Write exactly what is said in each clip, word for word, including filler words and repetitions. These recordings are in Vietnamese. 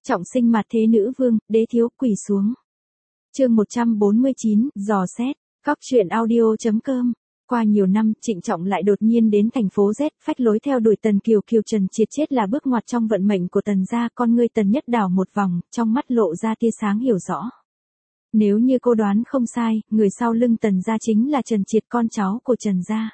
Trọng sinh mặt thế nữ vương, đế thiếu quỳ xuống. Chương một trăm bốn mươi chín, dò xét. Góc truyện audio chấm com. Qua nhiều năm, Trịnh Trọng lại đột nhiên đến thành phố Z, phách lối theo đuổi Tần Kiều Kiều. Trần Triệt chết là bước ngoặt trong vận mệnh của Tần gia. Con ngươi Tần Nhất đảo một vòng, trong mắt lộ ra tia sáng hiểu rõ. Nếu như cô đoán không sai, người sau lưng Tần gia chính là Trần Triệt, con cháu của Trần gia.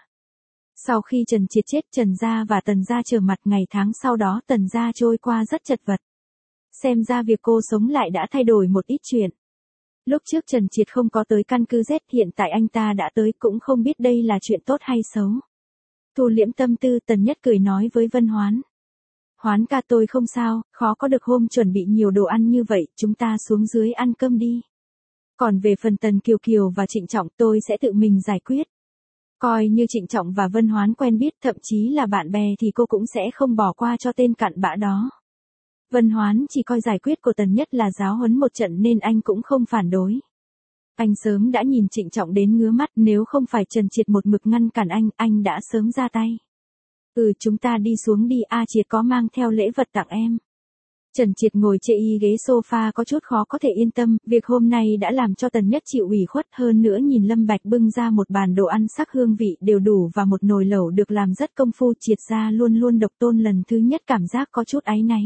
Sau khi Trần Triệt chết, Trần gia và Tần gia trở mặt, ngày tháng sau đó Tần gia trôi qua rất chật vật. Xem ra việc cô sống lại đã thay đổi một ít chuyện. Lúc trước Trần Triệt không có tới căn cứ Z, hiện tại anh ta đã tới, cũng không biết đây là chuyện tốt hay xấu. Thu liễm tâm tư, Tần Nhất cười nói với Vân Hoán. Hoán ca, tôi không sao, khó có được hôm chuẩn bị nhiều đồ ăn như vậy, chúng ta xuống dưới ăn cơm đi. Còn về phần Tần Kiều Kiều và Trịnh Trọng, tôi sẽ tự mình giải quyết. Coi như Trịnh Trọng và Vân Hoán quen biết, thậm chí là bạn bè, thì cô cũng sẽ không bỏ qua cho tên cặn bã đó. Vân Hoán chỉ coi giải quyết của Tần Nhất là giáo huấn một trận nên anh cũng không phản đối. Anh sớm đã nhìn Trịnh Trọng đến ngứa mắt, nếu không phải Trần Triệt một mực ngăn cản anh, anh đã sớm ra tay. Ừ, chúng ta đi xuống đi, A Triệt có mang theo lễ vật tặng em. Trần Triệt ngồi chê y ghế sofa có chút khó có thể yên tâm, việc hôm nay đã làm cho Tần Nhất chịu ủy khuất, hơn nữa nhìn Lâm Bạch bưng ra một bàn đồ ăn sắc hương vị đều đủ và một nồi lẩu được làm rất công phu, Triệt ra luôn luôn độc tôn lần thứ nhất cảm giác có chút áy náy.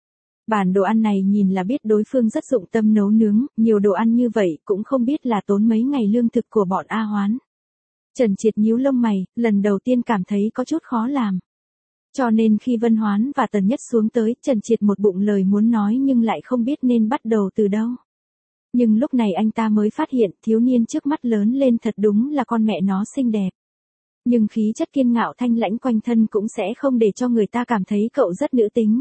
Bản đồ ăn này nhìn là biết đối phương rất dụng tâm nấu nướng, nhiều đồ ăn như vậy cũng không biết là tốn mấy ngày lương thực của bọn A Hoán. Trần Triệt nhíu lông mày, lần đầu tiên cảm thấy có chút khó làm. Cho nên khi Vân Hoán và Tần Nhất xuống tới, Trần Triệt một bụng lời muốn nói nhưng lại không biết nên bắt đầu từ đâu. Nhưng lúc này anh ta mới phát hiện thiếu niên trước mắt lớn lên thật đúng là con mẹ nó xinh đẹp. Nhưng khí chất kiên ngạo thanh lãnh quanh thân cũng sẽ không để cho người ta cảm thấy cậu rất nữ tính.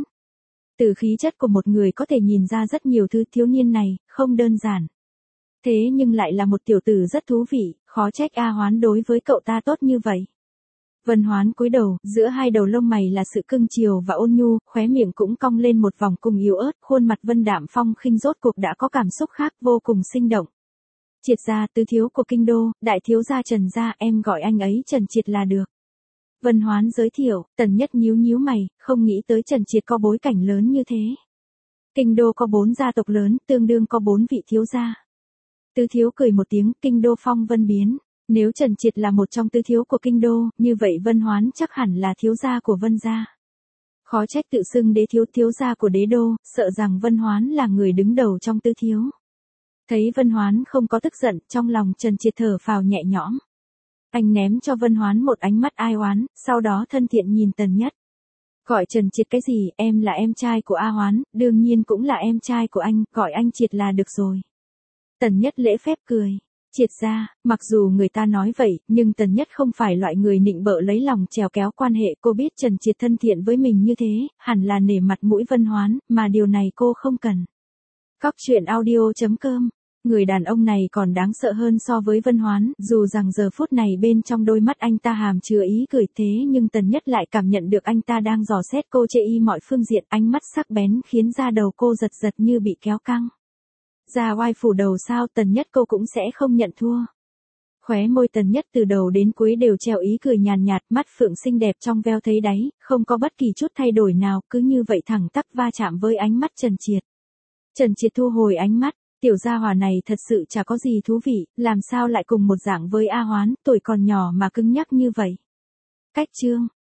Từ khí chất của một người có thể nhìn ra rất nhiều thứ, thiếu niên này không đơn giản. Thế nhưng lại là một tiểu tử rất thú vị, khó trách A Hoán đối với cậu ta tốt như vậy. Vân Hoán cúi đầu, giữa hai đầu lông mày là sự cưng chiều và ôn nhu, khóe miệng cũng cong lên một vòng cùng yếu ớt, khuôn mặt Vân đạm phong khinh rốt cuộc đã có cảm xúc khác, vô cùng sinh động. Triệt gia, tứ thiếu của kinh đô, đại thiếu gia Trần gia, em gọi anh ấy Trần Triệt là được. Vân Hoán giới thiệu. Tần Nhất nhíu nhíu mày, không nghĩ tới Trần Triệt có bối cảnh lớn như thế. Kinh đô có bốn gia tộc lớn, tương đương có bốn vị thiếu gia. Tứ thiếu cười một tiếng, kinh đô phong vân biến. Nếu Trần Triệt là một trong tứ thiếu của kinh đô, như vậy Vân Hoán chắc hẳn là thiếu gia của Vân gia. Khó trách tự xưng đế thiếu, thiếu gia của đế đô, sợ rằng Vân Hoán là người đứng đầu trong tứ thiếu. Thấy Vân Hoán không có tức giận, trong lòng Trần Triệt thở phào nhẹ nhõm. Anh ném cho Vân Hoán một ánh mắt ai oán, sau đó thân thiện nhìn Tần Nhất. Gọi Trần Triệt cái gì, em là em trai của A Hoán, đương nhiên cũng là em trai của anh, gọi anh Triệt là được rồi. Tần Nhất lễ phép cười. Triệt ra, mặc dù người ta nói vậy, nhưng Tần Nhất không phải loại người nịnh bợ lấy lòng trèo kéo quan hệ, cô biết Trần Triệt thân thiện với mình như thế, hẳn là nể mặt mũi Vân Hoán, mà điều này cô không cần. Góc truyện audio chấm com. Người đàn ông này còn đáng sợ hơn so với Vân Hoán, dù rằng giờ phút này bên trong đôi mắt anh ta hàm chứa ý cười, thế nhưng Tần Nhất lại cảm nhận được anh ta đang dò xét cô chê y mọi phương diện, ánh mắt sắc bén khiến da đầu cô giật giật như bị kéo căng. Da oai phủ đầu sao, Tần Nhất cô cũng sẽ không nhận thua. Khóe môi Tần Nhất từ đầu đến cuối đều treo ý cười nhàn nhạt, mắt phượng xinh đẹp trong veo thấy đáy, không có bất kỳ chút thay đổi nào, cứ như vậy thẳng tắp va chạm với ánh mắt Trần Triệt. Trần Triệt thu hồi ánh mắt. Tiểu gia hỏa này thật sự chả có gì thú vị, làm sao lại cùng một dạng với A Hoán, tuổi còn nhỏ mà cứng nhắc như vậy. Cách chương.